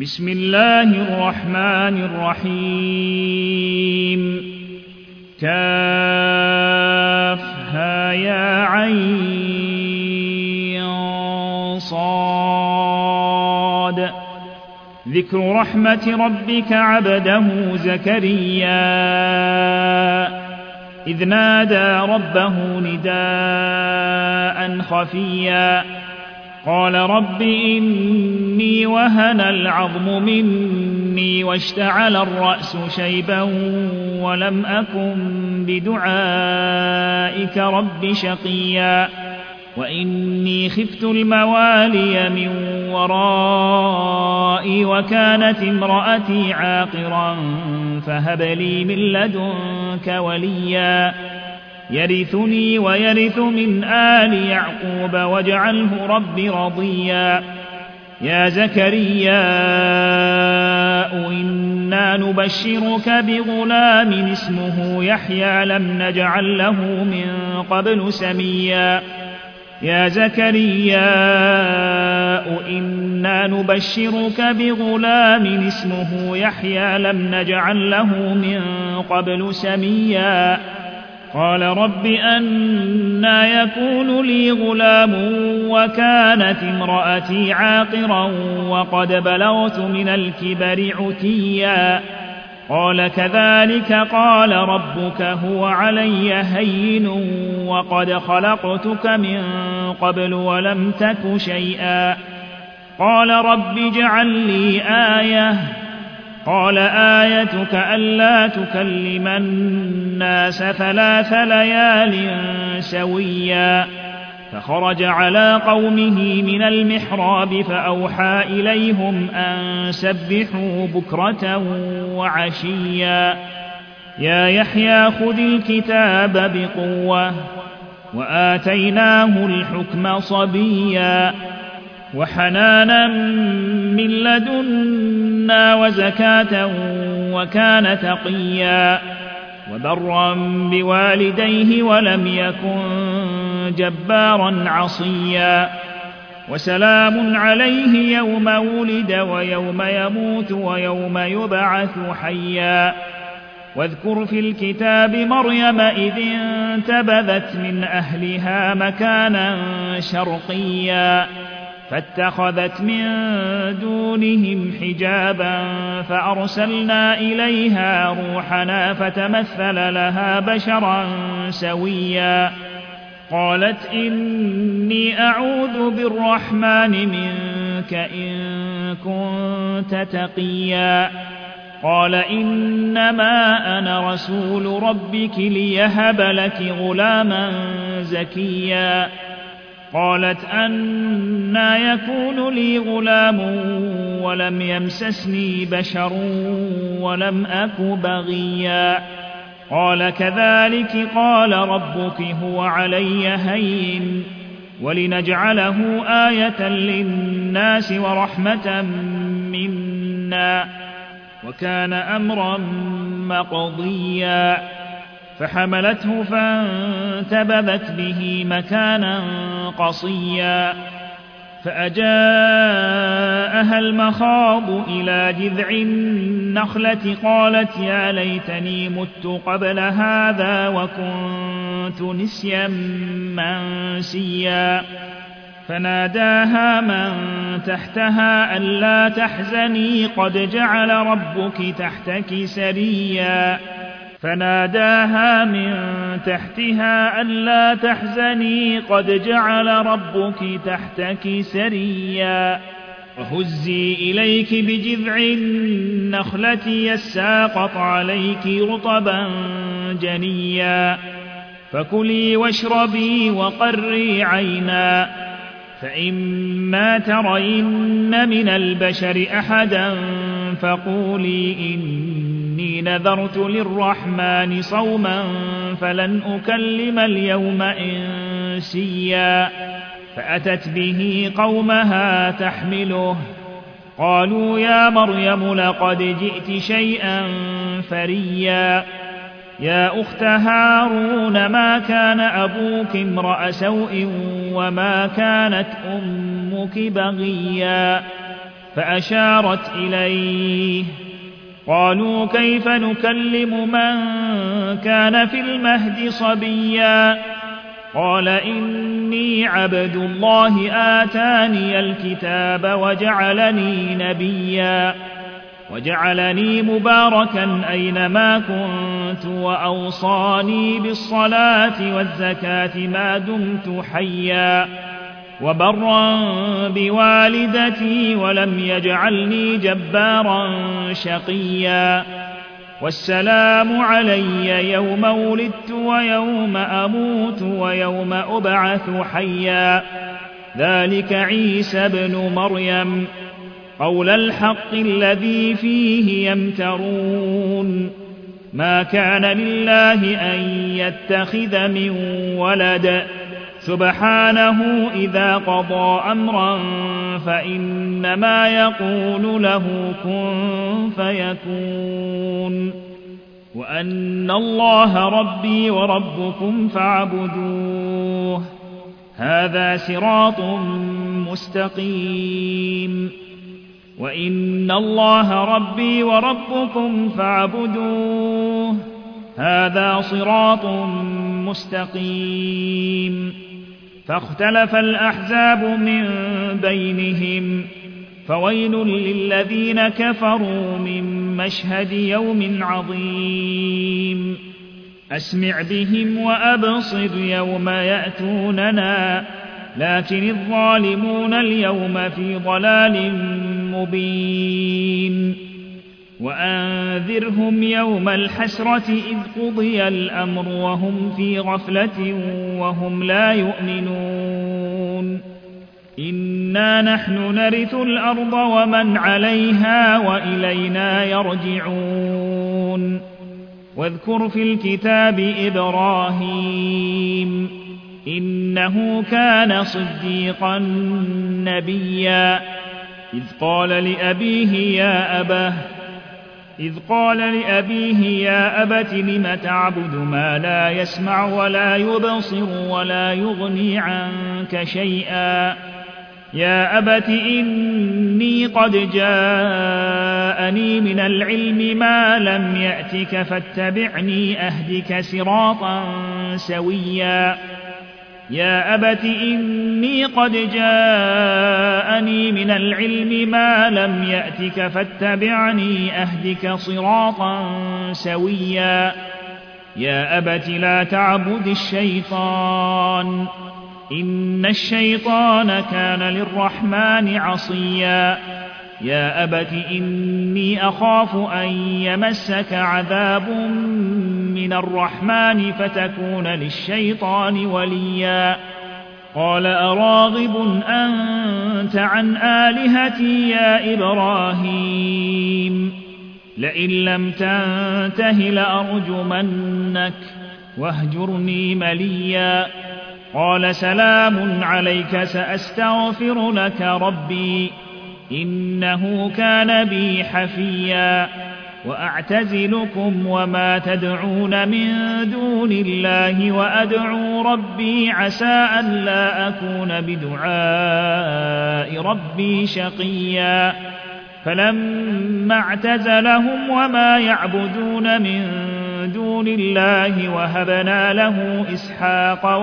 بسم الله الرحمن الرحيم كافها يا عين صاد ذكر رحمة ربك عبده زكريا إذ نادى ربه نداء خفيا قال رب إني وهن العظم مني واشتعل الرأس شيبا ولم أكن بدعائك رب شقيا وإني خفت الموالي من ورائي وكانت امرأتي عاقرا فهب لي من لدنك وليا يرثني ويرث من آل يعقوب واجعله رب رضيا يا زكريا إنا نبشرك بغلام اسمه يحيى لم نجعل له من قبل سميا يا زكريا إنا نبشرك بغلام اسمه يحيى لم نجعل له من قبل سميا قال رب أنى يكون لي غلام وكانت امرأتي عاقرا وقد بلغت من الكبر عتيا قال كذلك قال ربك هو علي هين وقد خلقتك من قبل ولم تك شيئا قال رب اجعل لي آية قال آيتك ألا تكلم الناس 3 ليال سويا فخرج على قومه من المحراب فأوحى إليهم أن سبحوا بكرة وعشيا يا يحيى خذ الكتاب بقوة وآتيناه الحكم صبيا وحنانا من لدنا وزكاة وكان تقيا وبرا بوالديه ولم يكن جبارا عصيا وسلام عليه يوم ولد ويوم يموت ويوم يبعث حيا واذكر في الكتاب مريم إذ انتبذت من أهلها مكانا شرقيا فاتخذت من دونهم حجابا فأرسلنا إليها روحنا فتمثل لها بشرا سويا قالت إني أعوذ بالرحمن منك إن كنت تقيا قال إنما أنا رسول ربك ليهب لك غلاما زكيا قالت أنى يكون لي غلام ولم يمسسني بشر ولم أك بغيا قال كذلك قال ربك هو علي هين ولنجعله آية للناس ورحمة منا وكان أمرا مقضيا فحملته فانتبذت به مكانا قصيا فأجاءها المخاض إلى جذع النخلة قالت يا ليتني مت قبل هذا وكنت نسيا منسيا فناداها من تحتها ألا تحزني قد جعل ربك تحتك سريا فناداها من تحتها ألا تحزني قد جعل ربك تحتك سريا وهزي إليك بجذع النخلة يساقط عليك رطبا جنيا فكلي واشربي وقري عينا فإما ترين من البشر أحدا فقولي إني نذرت للرحمن صوما فلن أكلم اليوم إنسيا فأتت به قومها تحمله قالوا يا مريم لقد جئت شيئا فريا يا أخت هارون ما كان أبوك امرأ سوء وما كانت أمك بغيا فأشارت إليه. قالوا كيف نكلم من كان في المهد صبيا؟ قال إني عبد الله آتاني الكتاب وجعلني نبيا وجعلني مباركا أينما كنت وأوصاني بالصلاة والزكاة ما دمت حيا وبرا بوالدتي ولم يجعلني جبارا شقيا والسلام علي يوم ولدت ويوم أموت ويوم أبعث حيا ذلك عيسى ابن مريم قول الحق الذي فيه يمترون ما كان لله أن يتخذ من ولد سبحانه إذا قضى أمرا فإنما يقول له كن فيكون وأن الله ربي وربكم فاعبدوه هذا صراط مستقيم وإن الله ربي وربكم فاعبدوه هذا صراط مستقيم فاختلف الأحزاب من بينهم فويل للذين كفروا من مشهد يوم عظيم أسمع بهم وأبصر يوم يأتوننا لكن الظالمون اليوم في ضلال مبين وأنذرهم يوم الحسرة إذ قضي الأمر وهم في غفلة وهم لا يؤمنون إنا نحن نرث الأرض ومن عليها وإلينا يرجعون واذكر في الكتاب إبراهيم إنه كان صديقا نبيا إذ قال لأبيه يا أبت لم تعبد ما لا يسمع ولا يبصر ولا يغني عنك شيئا يا أبت إني قد جاءني من العلم ما لم يأتك فاتبعني أهدك صراطا سويا يا أبت إني قد جاءني من العلم ما لم يأتك فاتبعني أهدك صراطا سويا يا أبت لا تعبد الشيطان إن الشيطان كان للرحمن عصيا يا أبت إني أخاف أن يمسك عذاب من الرحمن فتكون للشيطان وليا قال أراغب أنت عن آلهتي يا إبراهيم لئن لم تنته لأرجمنك واهجرني مليا قال سلام عليك سأستغفر لك ربي إنه كان بي حفيا وأعتزلكم وما تدعون من دون الله وأدعو ربي عسى ألا أكون بدعاء ربي شقيا فلما اعتزلهم وما يعبدون من دون الله وهبنا له إسحاق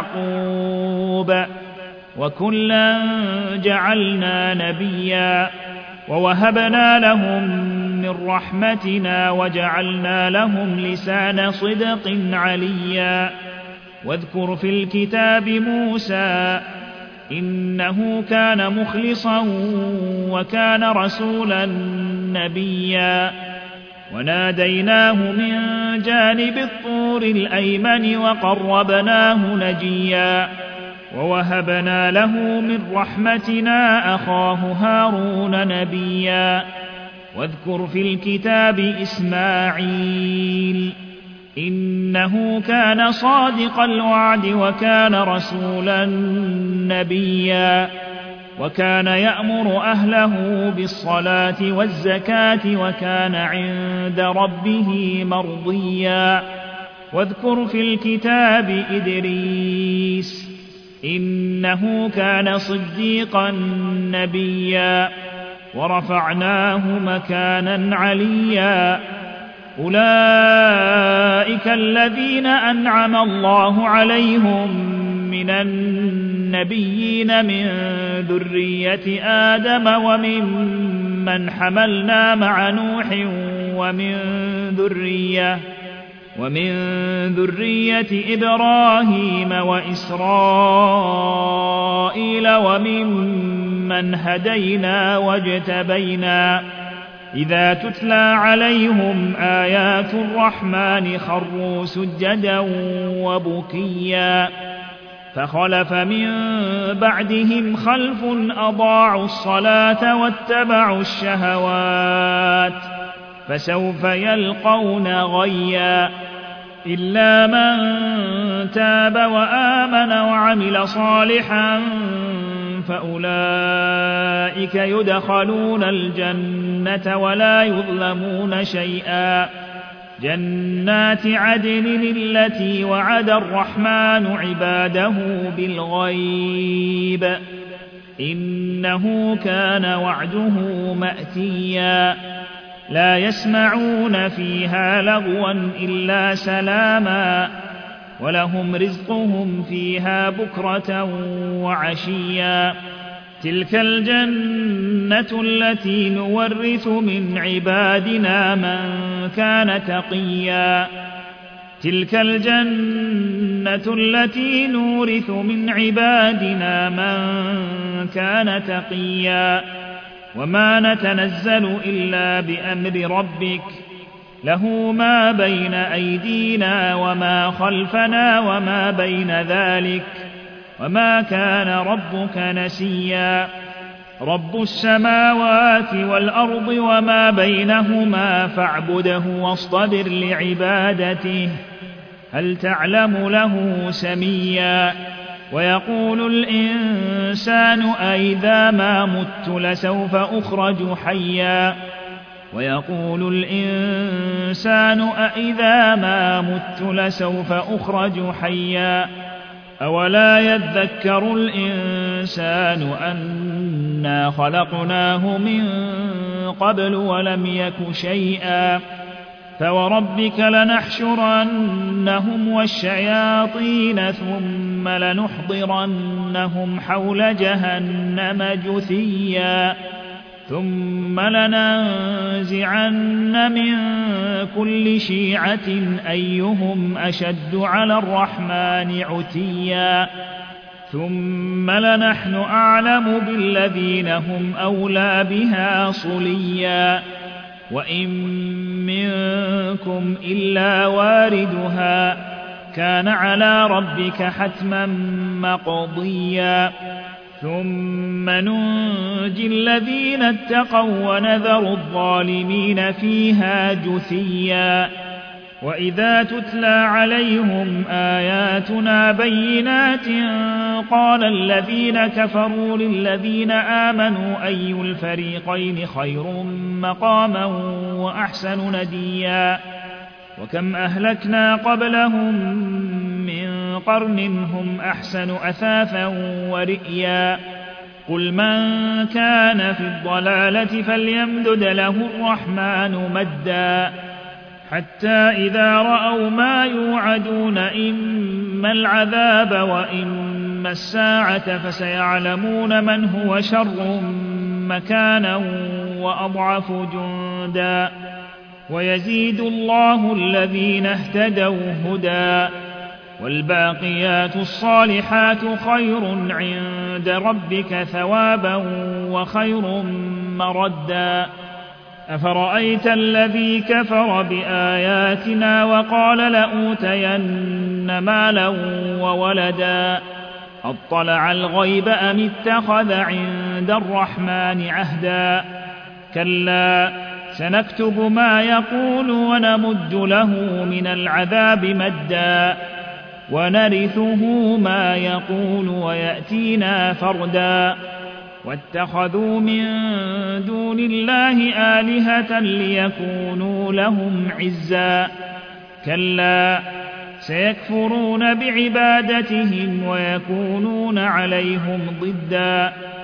ويعقوب وكلا جعلنا نبيا ووهبنا لهم من رحمتنا وجعلنا لهم لسان صدق عليا واذكر في الكتاب موسى إنه كان مخلصا وكان رسولا نبيا وناديناه من جانب الطور الأيمن وقربناه نجيا ووهبنا له من رحمتنا أخاه هارون نبيا واذكر في الكتاب إسماعيل إنه كان صادق الوعد وكان رسولا نبيا وكان يأمر أهله بالصلاة والزكاة وكان عند ربه مرضيا واذكر في الكتاب إدريس إنه كان صديقا نبيا ورفعناه مكانا عليا أولئك الذين أنعم الله عليهم من النبيين من ذرية آدم وممن حملنا مع نوح ومن ذرية إبراهيم وإسرائيل وممن هدينا واجتبينا إذا تتلى عليهم آيات الرحمن خروا سجدا وبكيا فخلف من بعدهم خلف أضاعوا الصلاة واتبعوا الشهوات فسوف يلقون غيا إلا من تاب وآمن وعمل صالحا فأولئك يدخلون الجنة ولا يظلمون شيئا جنات عدن التي وعد الرحمن عباده بالغيب إنه كان وعده مأتيا لا يسمعون فيها لغوا إلا سلاما ولهم رزقهم فيها بكرة وعشيا تلك الجنة التي نورث من عبادنا من كان تقيا تلك الجنة التي نورث من عبادنا من كان تقيا وما نتنزل إلا بأمر ربك له ما بين أيدينا وما خلفنا وما بين ذلك وما كان ربك نسيا رب السماوات والأرض وما بينهما فاعبده واصطبر لعبادته هل تعلم له سميا ويقول الإنسان أئذا ما مت لسوف أخرج حيا ويقول الإنسان أئذا ما مت لسوف أخرج حيا أولا يذكر الإنسان أنا خلقناه من قبل ولم يك شيئا فوربك لنحشرنهم والشياطين ثم لنحضرنهم حول جهنم جثيا ثم لننزعن من كل شيعة أيهم أشد على الرحمن عتيا ثم لنحن أعلم بالذين هم أولى بها صليا وإن منكم إلا واردها كان على ربك حتما مقضيا ثم ننجي الذين اتقوا ونذر الظالمين فيها جثيا وإذا تتلى عليهم آياتنا بينات قال الذين كفروا للذين آمنوا أي الفريقين خير مقاما وأحسن نديا وكم أهلكنا قبلهم من قرن هم أحسن أثاثا ورئيا قل من كان في الضلالة فليمدد له الرحمن مدا حتى إذا رأوا ما يوعدون إما العذاب وإما الساعة فسيعلمون من هو شر مكانا وأضعف جندا ويزيد الله الذين اهتدوا هدى والباقيات الصالحات خير عند ربك ثوابا وخير مردا أفرأيت الذي كفر بآياتنا وقال لأوتين مالا وولدا أطلع الغيب أم اتخذ عند الرحمن عهدا كلا سنكتب ما يقول ونمد له من العذاب مدا ونرثه ما يقول ويأتينا فردا واتخذوا من دون الله آلهة ليكونوا لهم عزا كلا سيكفرون بعبادتهم ويكونون عليهم ضدا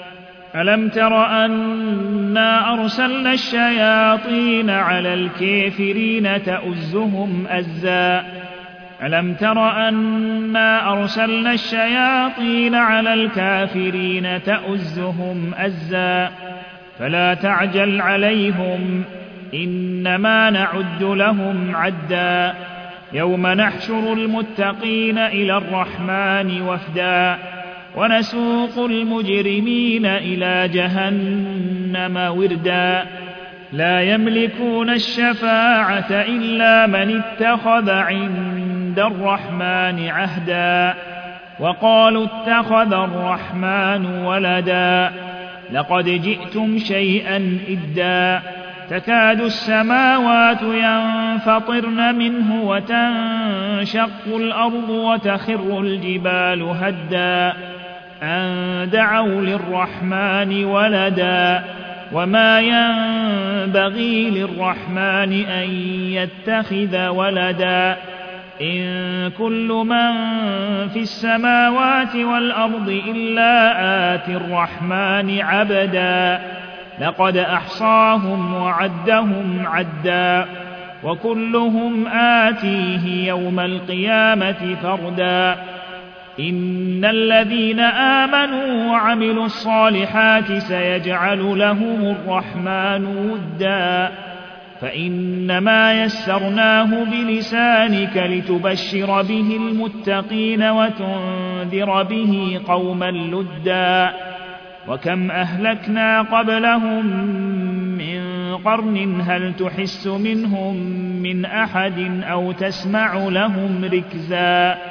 ألم تر أنا أرسلنا الشياطين على الكافرين تؤزهم أزا ألم تر أنا أرسلنا الشياطين على الكافرين تؤزهم أزا فلا تعجل عليهم إنما نعد لهم عدا يوم نحشر المتقين إلى الرحمن وفدا ونسوق المجرمين إلى جهنم وردا لا يملكون الشفاعة إلا من اتخذ عند الرحمن عهدا وقالوا اتخذ الرحمن ولدا لقد جئتم شيئا إدا تكاد السماوات ينفطرن منه وتنشق الأرض وتخر الجبال هدا أن دعوا للرحمن ولدا وما ينبغي للرحمن أن يتخذ ولدا إن كل من في السماوات والأرض إلا آتي الرحمن عبدا لقد أحصاهم وعدهم عدا وكلهم آتيه يوم القيامة فردا إن الذين آمنوا وعملوا الصالحات سيجعل لهم الرحمن ودا فإنما يسرناه بلسانك لتبشر به المتقين وتنذر به قوما لدا وكم أهلكنا قبلهم من قرن هل تحس منهم من أحد أو تسمع لهم ركزا